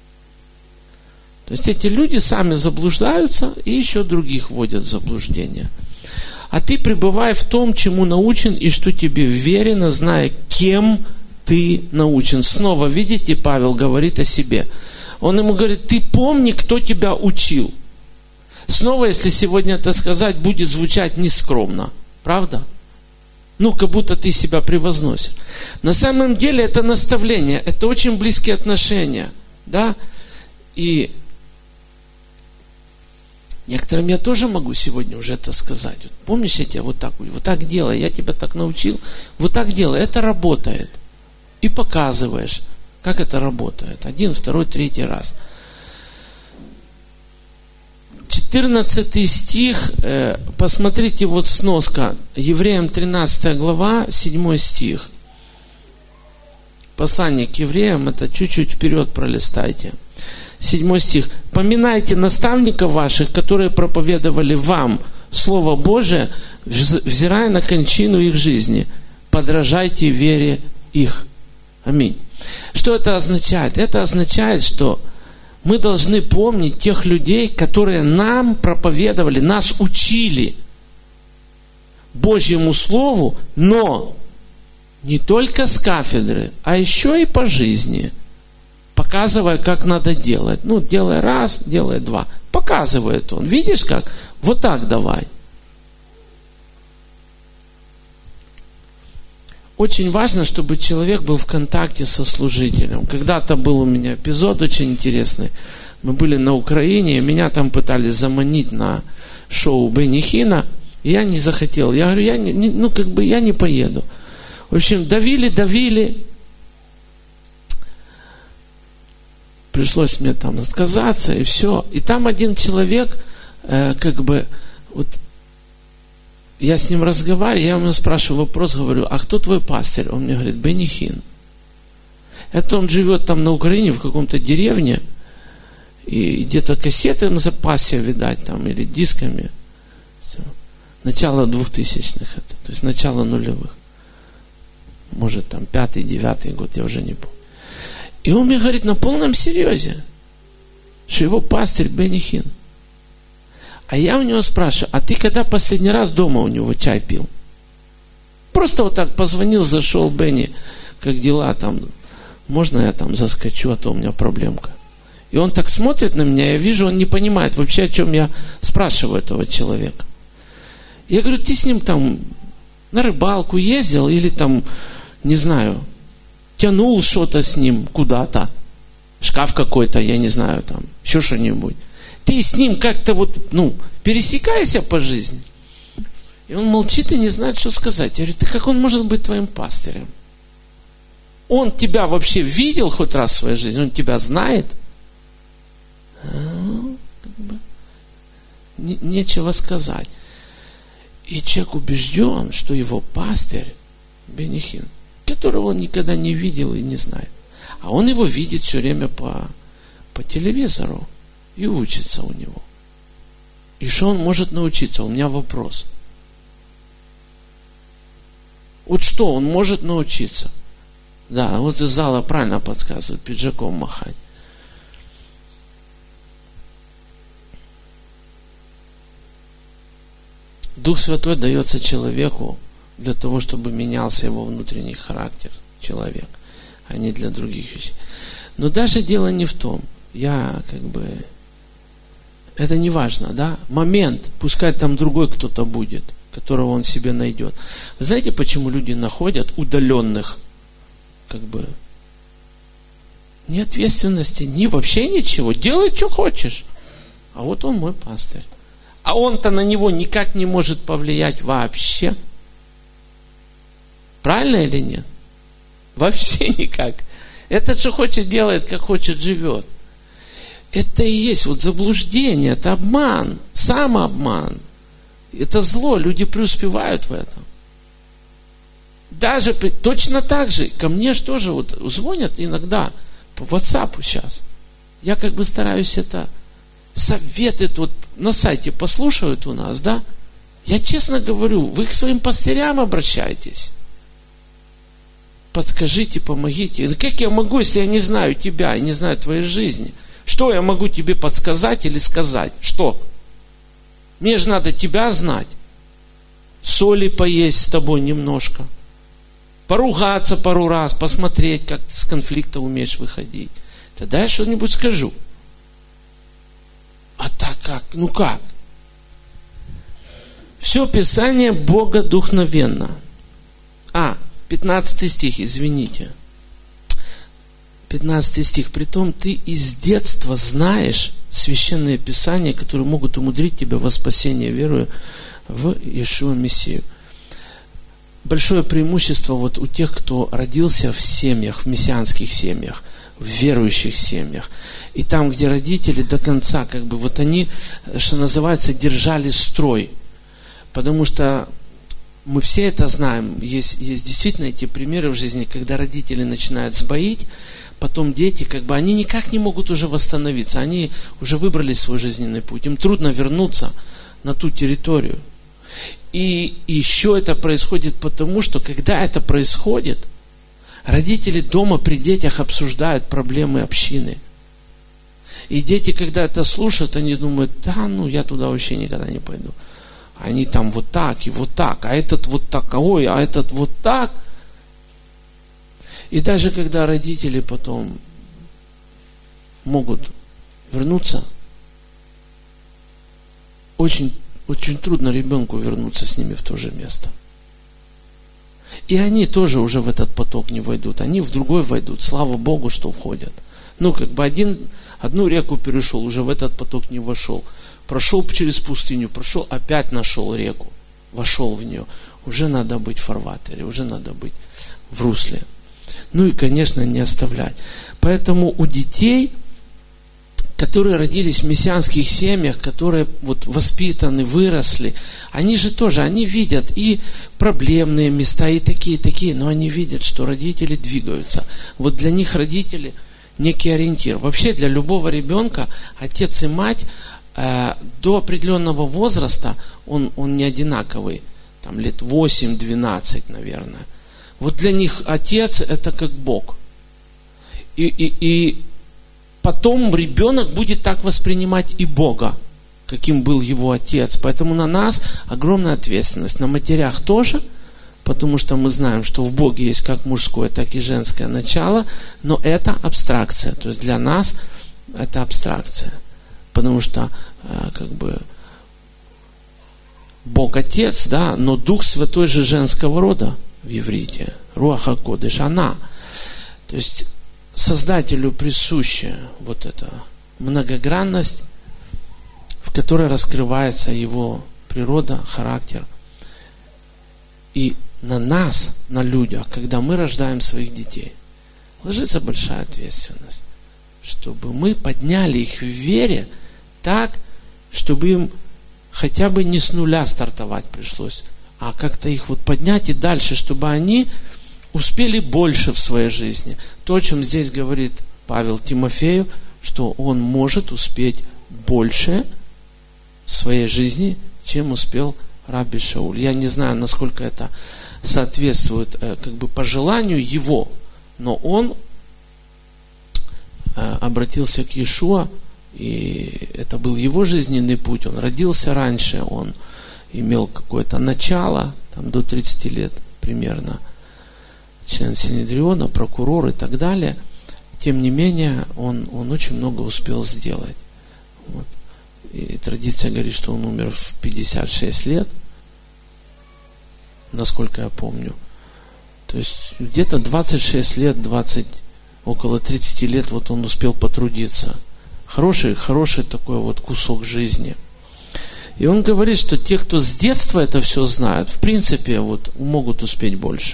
То есть эти люди сами заблуждаются и еще других вводят в заблуждение. А ты пребывай в том, чему научен и что тебе верено, зная, кем ты научен. Снова, видите, Павел говорит о себе. Он ему говорит, ты помни, кто тебя учил. Снова, если сегодня это сказать, будет звучать нескромно. Правда? Ну, как будто ты себя превозносишь. На самом деле это наставление, это очень близкие отношения. Да? И некоторым я тоже могу сегодня уже это сказать. Помнишь, я тебе вот так делай, я тебя так научил. Вот так делай, это работает. И показываешь, как это работает. 1, 2, 3 раз. 14 стих, посмотрите, вот сноска, Евреям 13 глава, 7 стих. Послание к евреям, это чуть-чуть вперед пролистайте. 7 стих. «Поминайте наставников ваших, которые проповедовали вам Слово Божие, взирая на кончину их жизни. Подражайте вере их». Аминь. Что это означает? Это означает, что мы должны помнить тех людей, которые нам проповедовали, нас учили Божьему Слову, но не только с кафедры, а еще и по жизни, показывая, как надо делать. Ну, делай раз, делай два. Показывает он. Видишь как? Вот так давай. очень важно, чтобы человек был в контакте со служителем. Когда-то был у меня эпизод очень интересный. Мы были на Украине, и меня там пытались заманить на шоу Бенни Хинна, и я не захотел. Я говорю, я не поеду. В общем, давили. Пришлось мне там отказаться, и все. И там один человек, я с ним разговариваю, я ему спрашиваю вопрос, говорю, а кто твой пастырь? Он мне говорит, Бенни Хинн. Это он живет там на Украине, в каком-то деревне, и где-то кассеты он запасся, видать, там, или дисками. Все. Начало 2000-х это, то есть начало нулевых. Может, там, 5-й, 9-й год, я уже не помню. И он мне говорит на полном серьезе, что его пастырь Бенни Хинн. А я у него спрашиваю, а ты когда последний раз дома у него чай пил? Просто вот так позвонил, зашел, Бенни, как дела там, можно я там заскочу, а то у меня проблемка. И он так смотрит на меня, я вижу, он не понимает вообще, о чем я спрашиваю этого человека. Я говорю, ты с ним там на рыбалку ездил или там, не знаю, тянул что-то с ним куда-то, шкаф какой-то, я не знаю, там, еще что-нибудь. Ты с ним как-то пересекайся по жизни. И он молчит и не знает, что сказать. Я говорю, ты как он может быть твоим пастырем? Он тебя вообще видел хоть раз в своей жизни? Он тебя знает? Нечего сказать. И человек убежден, что его пастырь Бенни Хинн, которого он никогда не видел и не знает. А он его видит все время по телевизору и учится у него. И что он может научиться? У меня вопрос. Вот что он может научиться? Да, вот из зала правильно подсказывают, пиджаком махать. Дух Святой дается человеку для того, чтобы менялся его внутренний характер человека, а не для других вещей. Но даже дело не в том. Это не важно, да? Момент, пускай там другой кто-то будет, которого он себе найдет. Вы знаете, почему люди находят удаленных, ни ответственности, ни вообще ничего, делай, что хочешь. А вот он мой пастырь. А он-то на него никак не может повлиять вообще. Правильно или нет? Вообще никак. Этот, что хочет, делает, как хочет, живет. Это и есть заблуждение, это обман, самообман. Это зло, люди преуспевают в этом. Даже точно так же, ко мне же тоже звонят иногда по WhatsApp сейчас. Я стараюсь советы на сайте послушают у нас, да? Я честно говорю, вы к своим пастырям обращайтесь. Подскажите, помогите. Как я могу, если я не знаю тебя и не знаю твоей жизни? Что я могу тебе подсказать или сказать? Что? Мне же надо тебя знать. Соли поесть с тобой немножко. Поругаться пару раз, посмотреть, как ты с конфликта умеешь выходить. Тогда я что-нибудь скажу. А так как? Как? Все Писание богодухновенно. 15 стих, извините. 15 стих. Притом ты из детства знаешь священные писания, которые могут умудрить тебя во спасение, веруя в Иешуа Мессию. Большое преимущество у тех, кто родился в семьях, в мессианских семьях, в верующих семьях. И там, где родители до конца, они, что называется, держали строй. Потому что мы все это знаем. Есть действительно эти примеры в жизни, когда родители начинают сбоить, потом дети, они никак не могут уже восстановиться. Они уже выбрали свой жизненный путь. Им трудно вернуться на ту территорию. И еще это происходит потому, что когда это происходит, родители дома при детях обсуждают проблемы общины. И дети, когда это слушают, они думают, я туда вообще никогда не пойду. Они там вот так и вот так, а этот вот такой, а этот вот так. И даже когда родители потом могут вернуться, очень, очень трудно ребенку вернуться с ними в то же место. И они тоже уже в этот поток не войдут. Они в другой войдут. Слава Богу, что входят. Одну реку перешел, уже в этот поток не вошел. Прошел через пустыню, прошел, опять нашел реку. Вошел в нее. Уже надо быть в фарватере, уже надо быть в русле. И, конечно, не оставлять. Поэтому у детей, которые родились в мессианских семьях, которые воспитаны, выросли, они же тоже, они видят и проблемные места, и такие, но они видят, что родители двигаются. Для них родители некий ориентир. Вообще для любого ребенка отец и мать до определенного возраста, он не одинаковый, лет 8-12, наверное. Для них отец это как Бог. И потом ребенок будет так воспринимать и Бога, каким был его отец. Поэтому на нас огромная ответственность. На матерях тоже, потому что мы знаем, что в Боге есть как мужское, так и женское начало, но это абстракция. То есть для нас это абстракция. Потому что Бог Отец, да, но Дух Святой же женского рода в иврите. Руах ха-кодеш, она. То есть Создателю присуща эта многогранность, в которой раскрывается его природа, характер. И на нас, на людях, когда мы рождаем своих детей, ложится большая ответственность, чтобы мы подняли их в вере так, чтобы им хотя бы не с нуля стартовать пришлось, а как-то их поднять и дальше, чтобы они успели больше в своей жизни. То, о чем здесь говорит Павел Тимофею, что он может успеть больше в своей жизни, чем успел Рабби Шауль. Я не знаю, насколько это соответствует по желанию его, но он обратился к Иешуа, и это был его жизненный путь. Он родился раньше, он имел какое-то начало, до 30 лет примерно, член Синедриона, прокурор и так далее. Тем не менее, он очень много успел сделать. И традиция говорит, что он умер в 56 лет, насколько я помню. То есть где-то 26 лет, около 30 лет он успел потрудиться. Хороший такой кусок жизни. И он говорит, что те, кто с детства это все знают, в принципе, могут успеть больше.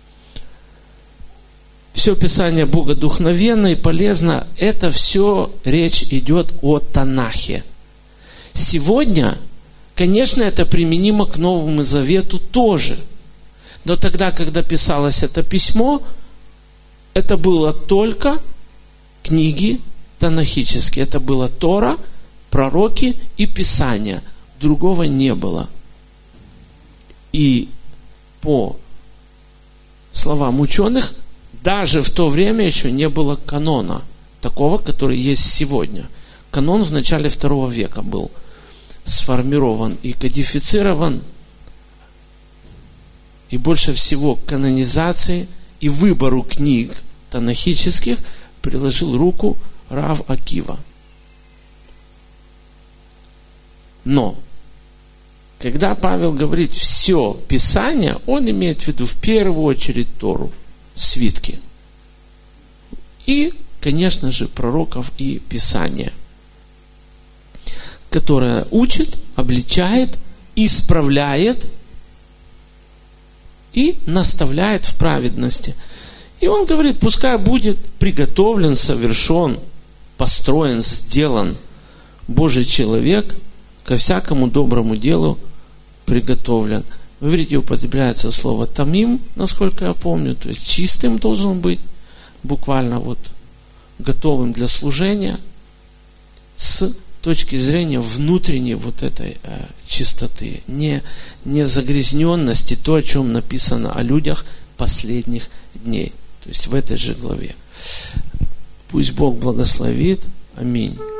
Все Писание богодухновенно и полезно. Это все речь идет о Танахе. Сегодня, конечно, это применимо к Новому Завету тоже. Но тогда, когда писалось это письмо, это было только книги танахические. Это было Тора, пророки и Писания. Другого не было. И по словам ученых, даже в то время еще не было канона, такого, который есть сегодня. Канон в начале II века был сформирован и кодифицирован. И больше всего к канонизации и выбору книг танахических приложил руку Рав Акива. Но, когда Павел говорит все Писание, он имеет в виду в первую очередь Тору, свитки. И, конечно же, пророков и Писания, которое учит, обличает, исправляет и наставляет в праведности. И он говорит, пускай будет приготовлен, совершен, построен, сделан Божий человек, ко всякому доброму делу приготовлен. В иврите употребляется слово тамим, насколько я помню, то есть чистым должен быть, буквально готовым для служения, с точки зрения внутренней этой чистоты, не загрязненности, то, о чем написано о людях последних дней. То есть в этой же главе. Пусть Бог благословит. Аминь.